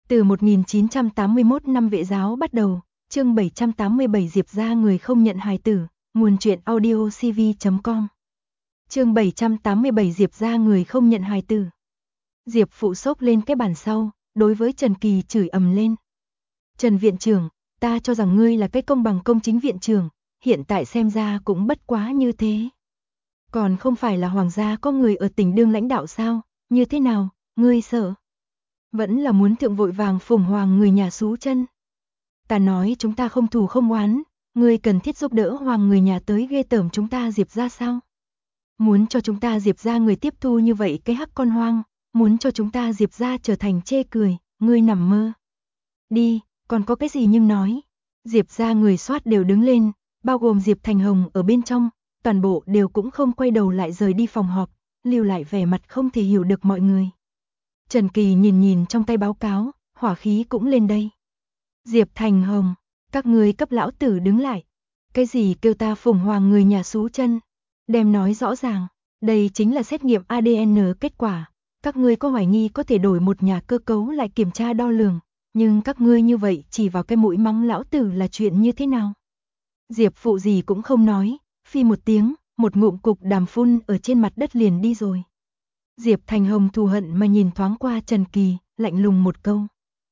Từ 1981 năm Vệ giáo bắt đầu, chương 787 Diệp ra người không nhận hài tử, nguồn truyện audiocv.com. Chương 787 Diệp ra người không nhận hài tử. Diệp phụ xốc lên cái bàn sau, đối với Trần Kỳ chửi ầm lên. Trần viện trưởng, ta cho rằng ngươi là cái công bằng công chính viện trưởng, hiện tại xem ra cũng bất quá như thế. Còn không phải là hoàng gia có người ở tỉnh đương lãnh đạo sao, như thế nào, ngươi sợ? Vẫn là muốn thượng vội vàng phủng hoàng người nhà xú chân. Ta nói chúng ta không thù không oán, ngươi cần thiết giúp đỡ hoàng người nhà tới ghê tởm chúng ta Diệp ra sao? Muốn cho chúng ta Diệp ra người tiếp thu như vậy cái hắc con hoang, muốn cho chúng ta Diệp ra trở thành chê cười, ngươi nằm mơ. Đi, còn có cái gì nhưng nói. Diệp ra người soát đều đứng lên, bao gồm Diệp Thành Hồng ở bên trong, toàn bộ đều cũng không quay đầu lại rời đi phòng họp, lưu lại vẻ mặt không thể hiểu được mọi người. Trần Kỳ nhìn trong tay báo cáo, hỏa khí cũng lên đây. Diệp Thành Hồng, các ngươi cấp lão tử đứng lại. Cái gì kêu ta phủng hoàng người nhà xú chân? Đem nói rõ ràng, đây chính là xét nghiệm ADN kết quả. Các ngươi có hoài nghi có thể đổi một nhà cơ cấu lại kiểm tra đo lường, nhưng các ngươi như vậy chỉ vào cái mũi mắng lão tử là chuyện như thế nào? Diệp phụ gì cũng không nói, phi một tiếng, một ngụm cục đàm phun ở trên mặt đất liền đi rồi. Diệp Thành Hồng thù hận mà nhìn thoáng qua Trần Kỳ, lạnh lùng một câu.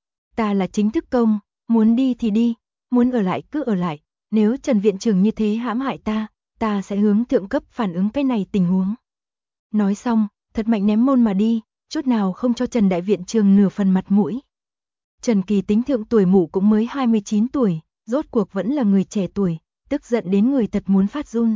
Ta là chính thức công, muốn đi thì đi, muốn ở lại cứ ở lại, nếu Trần viện trưởng như thế hãm hại ta sẽ hướng thượng cấp phản ứng cái này tình huống. Nói xong, thật mạnh ném môn mà đi, chút nào không cho Trần đại viện trưởng nửa phần mặt mũi. Trần Kỳ tính thượng tuổi mụ cũng mới 29 tuổi, rốt cuộc vẫn là người trẻ tuổi, tức giận đến người thật muốn phát run.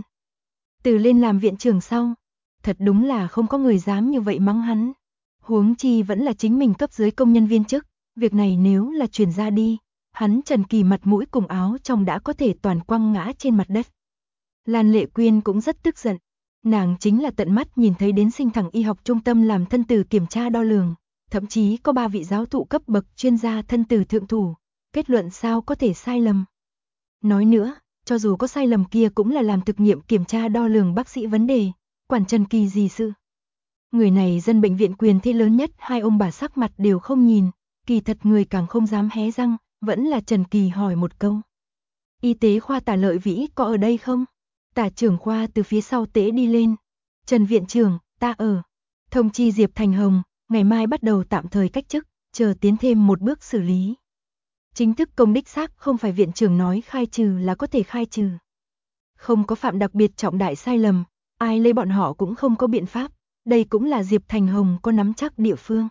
Từ lên làm viện trưởng sau, thật đúng là không có người dám như vậy mắng hắn. Huống chi vẫn là chính mình cấp dưới công nhân viên chức, việc này nếu là truyền ra đi, hắn Trần Kỳ mặt mũi cùng áo trong đã có thể toàn quăng ngã trên mặt đất. Lan Lệ Quyên cũng rất tức giận, nàng chính là tận mắt nhìn thấy đến Sinh Thẳng Y học trung tâm làm thân tử kiểm tra đo lường, thậm chí có 3 vị giáo thụ cấp bậc chuyên gia thân tử thượng thủ, kết luận sao có thể sai lầm. Nói nữa, cho dù có sai lầm kia cũng là làm thực nghiệm kiểm tra đo lường bác sĩ vấn đề, quản Trần Kỳ gì sự. Người này dân bệnh viện quyền thế lớn nhất, hai ông bà sắc mặt đều không nhìn, kỳ thật người càng không dám hé răng, vẫn là Trần Kỳ hỏi một câu. Y tế khoa Tả Lợi Vĩ có ở đây không? Tả trưởng khoa từ phía sau tế đi lên. Trần viện trưởng, ta ở. Thông chi Diệp Thành Hồng, ngày mai bắt đầu tạm thời cách chức, chờ tiến thêm một bước xử lý. Chính thức công đích xác không phải viện trưởng nói khai trừ là có thể khai trừ. Không có phạm đặc biệt trọng đại sai lầm, ai lấy bọn họ cũng không có biện pháp, đây cũng là Diệp Thành Hồng có nắm chắc địa phương.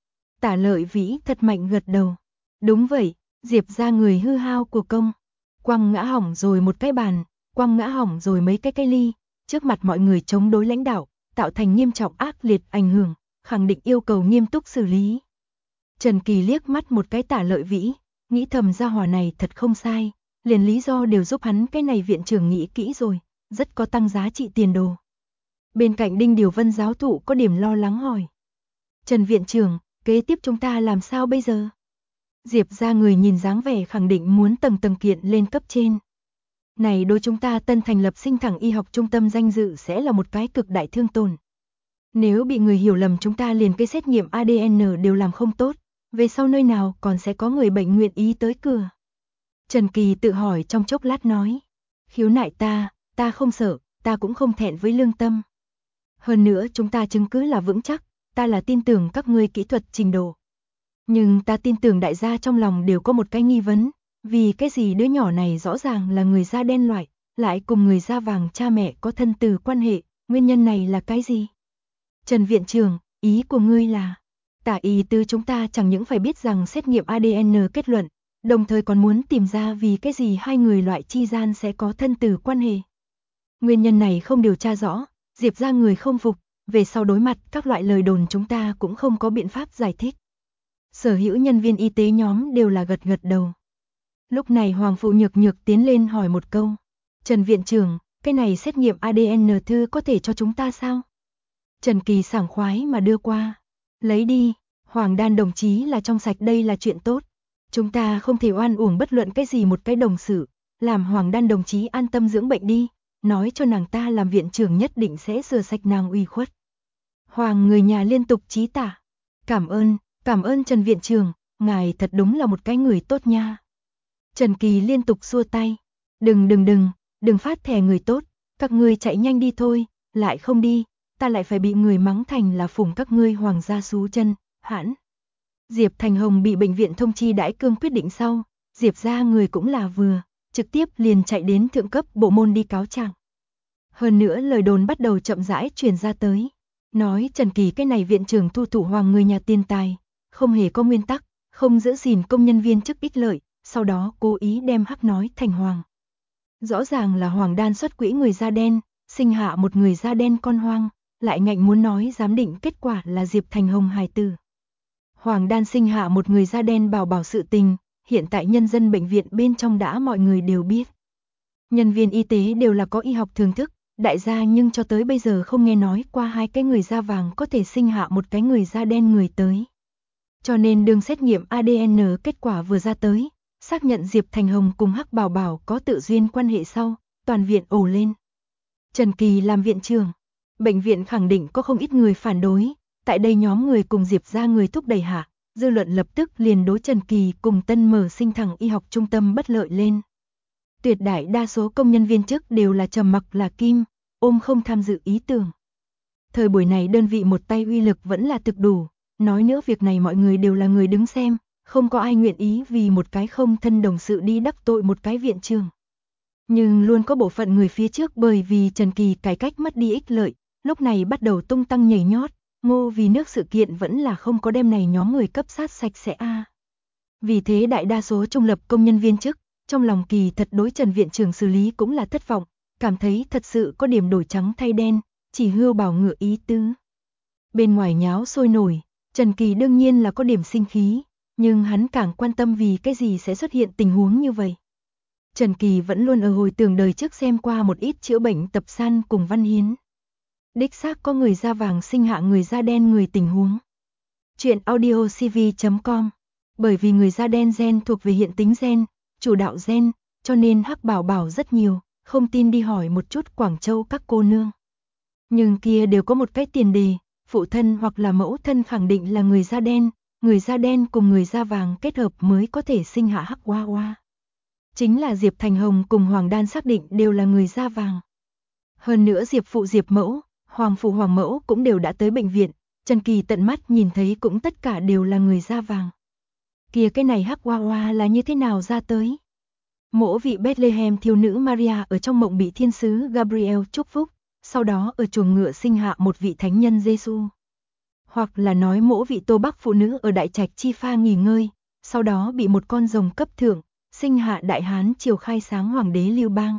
Tả Lợi Vĩ thật mạnh gật đầu. Đúng vậy, Diệp ra người hư hao của công. Quăng ngã hỏng rồi một cái bàn, quăng ngã hỏng rồi mấy cái ly, trước mặt mọi người chống đối lãnh đạo, tạo thành nghiêm trọng ác liệt ảnh hưởng, khẳng định yêu cầu nghiêm túc xử lý. Trần Kỳ liếc mắt một cái Tả Lợi Vĩ, nghĩ thầm gia hỏa này thật không sai, liền lý do đều giúp hắn cái này viện trưởng nghĩ kỹ rồi, rất có tăng giá trị tiền đồ. Bên cạnh Đinh Điều Vân giáo thụ có điểm lo lắng hỏi. Trần viện trưởng, kế tiếp chúng ta làm sao bây giờ? Diệp ra người nhìn dáng vẻ khẳng định muốn tầng kiện lên cấp trên. Này đối chúng ta tân thành lập Sinh Thẳng Y học trung tâm danh dự sẽ là một cái cực đại thương tổn. Nếu bị người hiểu lầm chúng ta liền cái xét nghiệm ADN đều làm không tốt, về sau nơi nào còn sẽ có người bệnh nguyện ý tới cửa. Trần Kỳ tự hỏi trong chốc lát nói. Khiếu nại ta không sợ, ta cũng không thẹn với lương tâm. Hơn nữa chúng ta chứng cứ là vững chắc, ta là tin tưởng các ngươi kỹ thuật trình độ. Nhưng ta tin tưởng đại gia trong lòng đều có một cái nghi vấn, vì cái gì đứa nhỏ này rõ ràng là người da đen loại, lại cùng người da vàng cha mẹ có thân từ quan hệ, nguyên nhân này là cái gì? Trần viện trưởng, ý của ngươi là, Tả ý tứ chúng ta chẳng những phải biết rằng xét nghiệm ADN kết luận, đồng thời còn muốn tìm ra vì cái gì hai người loại chi gian sẽ có thân từ quan hệ. Nguyên nhân này không điều tra rõ, Diệp ra người không phục, về sau đối mặt các loại lời đồn chúng ta cũng không có biện pháp giải thích. Sở hữu nhân viên y tế nhóm đều là gật đầu. Lúc này Hoàng Phụ Nhược tiến lên hỏi một câu. Trần viện trưởng, cái này xét nghiệm ADN thư có thể cho chúng ta sao? Trần Kỳ sảng khoái mà đưa qua. Lấy đi, Hoàng Đan đồng chí là trong sạch, đây là chuyện tốt. Chúng ta không thể oan uổng bất luận cái gì một cái đồng sự, làm Hoàng Đan đồng chí an tâm dưỡng bệnh đi, nói cho nàng ta làm viện trưởng nhất định sẽ rửa sạch nàng uy khuất. Hoàng người nhà liên tục chí tả. Cảm ơn Trần viện trưởng, ngài thật đúng là một cái người tốt nha. Trần Kỳ liên tục xua tay. Đừng phát thẻ người tốt, các ngươi chạy nhanh đi thôi, lại không đi, ta lại phải bị người mắng thành là phủng các ngươi hoàng gia xú chân, hãn. Diệp Thành Hồng bị bệnh viện thông chi đãi cương quyết định sau, Diệp gia người cũng là vừa, trực tiếp liền chạy đến thượng cấp bộ môn đi cáo trạng. Hơn nữa lời đồn bắt đầu chậm rãi truyền ra tới, nói Trần Kỳ cái này viện trưởng thu thủ hoàng người nhà tiền tài, không hề có nguyên tắc, không giữ gìn công nhân viên chức ích lợi, sau đó cố ý đem hắc nói thành hoàng. Rõ ràng là hoàng đan xuất quỹ người da đen, sinh hạ một người da đen con hoang, lại ngạnh muốn nói giám định kết quả là Diệp Thành Hồng hài tử. Hoàng đan sinh hạ một người da đen bảo bảo sự tình, hiện tại nhân dân bệnh viện bên trong đã mọi người đều biết. Nhân viên y tế đều là có y học thường thức, đại gia nhưng cho tới bây giờ không nghe nói qua hai cái người da vàng có thể sinh hạ một cái người da đen người tới. Cho nên đường xét nghiệm ADN kết quả vừa ra tới, xác nhận Diệp Thành Hồng cùng Hắc Bảo Bảo có tự duyên quan hệ sau, toàn viện ồ lên. Trần Kỳ làm viện trưởng, bệnh viện khẳng định có không ít người phản đối, tại đây nhóm người cùng Diệp gia người thúc đẩy hạ, dư luận lập tức liền đối Trần Kỳ cùng tân mở sinh thẳng y học trung tâm bất lợi lên. Tuyệt đại đa số công nhân viên chức đều là trầm mặc là kim, ôm không tham dự ý tưởng. Thời buổi này đơn vị một tay uy lực vẫn là thực đủ, nói nữa việc này mọi người đều là người đứng xem, không có ai nguyện ý vì một cái không thân đồng sự đi đắc tội một cái viện trưởng. Nhưng luôn có bộ phận người phía trước bởi vì Trần Kỳ cải cách mất đi ích lợi, lúc này bắt đầu tung tăng nhảy nhót, ngô vì nước sự kiện vẫn là không có đem này nhóm người cấp sát sạch sẽ a. Vì thế đại đa số trung lập công nhân viên chức, trong lòng kỳ thật đối Trần viện trưởng xử lý cũng là thất vọng, cảm thấy thật sự có điểm đổi trắng thay đen, chỉ hưu bảo ngựa ý tứ. Bên ngoài nháo sôi nổi, Trần Kỳ đương nhiên là có điểm sinh khí, nhưng hắn càng quan tâm vì cái gì sẽ xuất hiện tình huống như vậy. Trần Kỳ vẫn luôn ở hồi tưởng đời trước xem qua một ít chữa bệnh tập san cùng văn hiến. Đích xác có người da vàng sinh hạ người da đen người tình huống. Chuyện audiocv.com. Bởi vì người da đen gen thuộc về hiện tính gen, chủ đạo gen, cho nên Hắc Bảo Bảo rất nhiều, không tin đi hỏi một chút Quảng Châu các cô nương. Nhưng kia đều có một cái tiền đề, phụ thân hoặc là mẫu thân khẳng định là người da đen cùng người da vàng kết hợp mới có thể sinh hạ Hắc Hoa Hoa. Chính là Diệp Thành Hồng cùng Hoàng Đan xác định đều là người da vàng. Hơn nữa Diệp phụ Diệp mẫu, Hoàng phụ Hoàng mẫu cũng đều đã tới bệnh viện, Trần Kỳ tận mắt nhìn thấy cũng tất cả đều là người da vàng. Kìa cái này Hắc Hoa Hoa là như thế nào ra tới? Mỗ vị Bethlehem thiếu nữ Maria ở trong mộng bị thiên sứ Gabriel chúc phúc, sau đó ở chuồng ngựa sinh hạ một vị thánh nhân Giêsu. Hoặc là nói mỗ vị Tô Bắc phụ nữ ở Đại Trạch Chi Pha nghỉ ngơi, sau đó bị một con rồng cấp thượng, sinh hạ Đại Hán triều khai sáng hoàng đế Lưu Bang.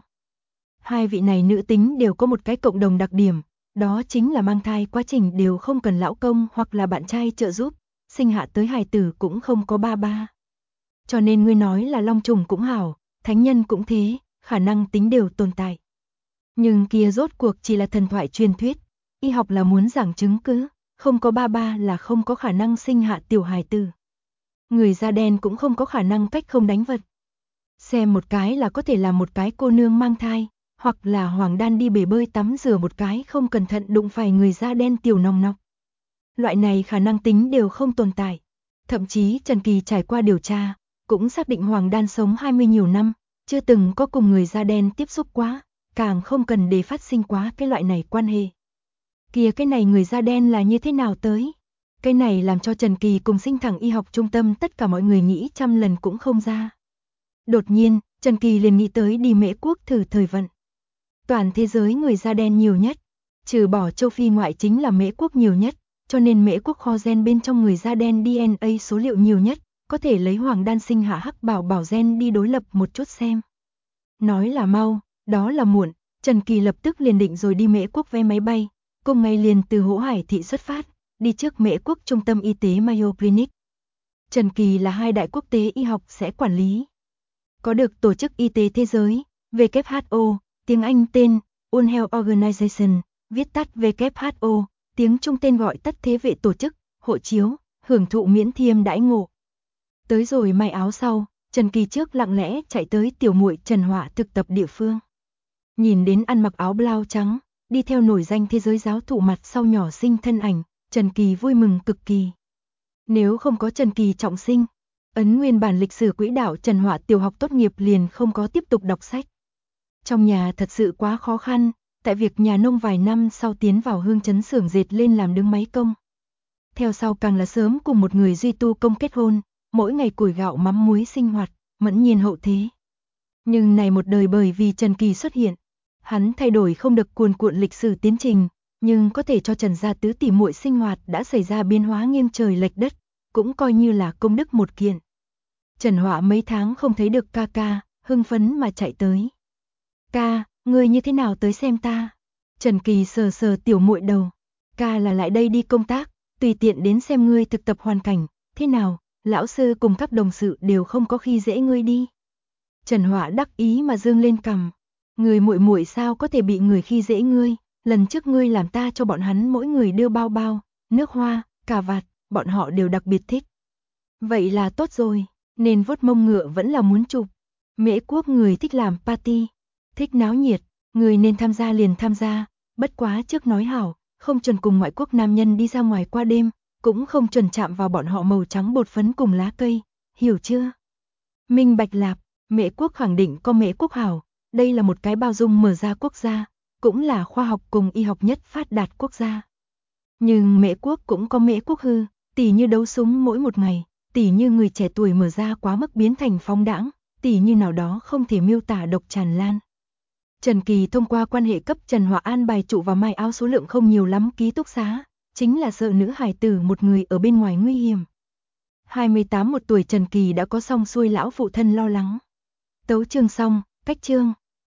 Hai vị này nữ tính đều có một cái cộng đồng đặc điểm, đó chính là mang thai quá trình đều không cần lão công hoặc là bạn trai trợ giúp, sinh hạ tới hài tử cũng không có ba ba. Cho nên ngươi nói là long trùng cũng hảo, thánh nhân cũng thế, khả năng tính đều tồn tại. Nhưng kia rốt cuộc chỉ là thần thoại truyền thuyết, y học là muốn giảng chứng cứ, không có ba ba là không có khả năng sinh hạ tiểu hài tử. Người da đen cũng không có khả năng cách không đánh vật. Xem một cái là có thể làm một cái cô nương mang thai, hoặc là Hoàng Đan đi bể bơi tắm rửa một cái không cẩn thận đụng phải người da đen tiểu nòng nọc. Loại này khả năng tính đều không tồn tại. Thậm chí Trần Kỳ trải qua điều tra, cũng xác định Hoàng Đan sống 20 nhiều năm, chưa từng có cùng người da đen tiếp xúc quá, càng không cần để phát sinh quá cái loại này quan hệ. Kìa cái này người da đen là như thế nào tới? Cái này làm cho Trần Kỳ cùng sinh thẳng y học trung tâm tất cả mọi người nghĩ trăm lần cũng không ra. Đột nhiên, Trần Kỳ liền nghĩ tới đi Mễ Quốc thử thời vận. Toàn thế giới người da đen nhiều nhất, trừ bỏ châu Phi ngoại chính là Mễ Quốc nhiều nhất, cho nên Mễ Quốc kho gen bên trong người da đen DNA số liệu nhiều nhất, có thể lấy Hoàng Đan sinh hạ Hắc Bảo Bảo gen đi đối lập một chút xem. Nói là mau, đó là muộn, Trần Kỳ lập tức liền định rồi đi Mễ Quốc vé máy bay, cùng ngày liền từ Hỗ Hải thị xuất phát, đi trước Mễ Quốc trung tâm y tế Mayo Clinic. Trần Kỳ là hai đại quốc tế y học sẽ quản lý. Có được Tổ chức Y tế Thế giới, WHO, tiếng Anh tên, World Health Organization, viết tắt WHO, tiếng Trung tên gọi tắt Thế vệ tổ chức, hộ chiếu, hưởng thụ miễn thiêm đãi ngộ. Tới rồi may áo sau, Trần Kỳ trước lặng lẽ chạy tới tiểu muội Trần Họa thực tập địa phương. Nhìn đến ăn mặc áo blau trắng, đi theo nổi danh thế giới giáo thụ mặt sau nhỏ xinh thân ảnh, Trần Kỳ vui mừng cực kỳ. Nếu không có Trần Kỳ trọng sinh, Ấn nguyên bản lịch sử quỹ đạo Trần Họa tiểu học tốt nghiệp liền không có tiếp tục đọc sách. Trong nhà thật sự quá khó khăn, tại việc nhà nông vài năm sau tiến vào Hương Chấn xưởng dệt lên làm đứng máy công. Theo sau càng là sớm cùng một người duy tu công kết hôn, mỗi ngày củi gạo mắm muối sinh hoạt, mẫn nhiên hậu thế. Nhưng này một đời bởi vì Trần Kỳ xuất hiện, hắn thay đổi không được cuồn cuộn lịch sử tiến trình, nhưng có thể cho Trần gia tứ tỷ muội sinh hoạt đã xảy ra biến hóa nghiêng trời lệch đất, cũng coi như là công đức một kiện. Trần Họa mấy tháng không thấy được ca ca, hưng phấn mà chạy tới. Ca, ngươi như thế nào tới xem ta? Trần Kỳ sờ sờ tiểu muội đầu. Ca là lại đây đi công tác, tùy tiện đến xem ngươi thực tập hoàn cảnh, thế nào, lão sư cùng các đồng sự đều không có khi dễ ngươi đi. Trần Họa đắc ý mà dương lên cằm. Người muội muội sao có thể bị người khi dễ ngươi, lần trước ngươi làm ta cho bọn hắn mỗi người đưa bao bao, nước hoa, cà vạt, bọn họ đều đặc biệt thích. Vậy là tốt rồi, nên vuốt mông ngựa vẫn là muốn chụp. Mễ Quốc người thích làm party, thích náo nhiệt, người nên tham gia liền tham gia, bất quá trước nói hảo, không chuẩn cùng ngoại quốc nam nhân đi ra ngoài qua đêm, cũng không chuẩn chạm vào bọn họ màu trắng bột phấn cùng lá cây, hiểu chưa? Minh bạch lạp, Mễ Quốc khẳng định có Mễ Quốc hảo, đây là một cái bao dung mở ra quốc gia, cũng là khoa học cùng y học nhất phát đạt quốc gia. Nhưng Mễ Quốc cũng có Mễ Quốc hư, tỉ như đấu súng mỗi một ngày, tỉ như người trẻ tuổi mở ra quá mức biến thành phóng đãng, tỉ như nào đó không thể miêu tả độc tràn lan. Trần Kỳ thông qua quan hệ cấp Trần Họa an bài trụ vào Mai Ao số lượng không nhiều lắm ký túc xá, chính là sợ nữ hài tử một người ở bên ngoài nguy hiểm. 28 một tuổi Trần Kỳ đã có xong xuôi lão phụ thân lo lắng. Tấu chương xong, cách chương.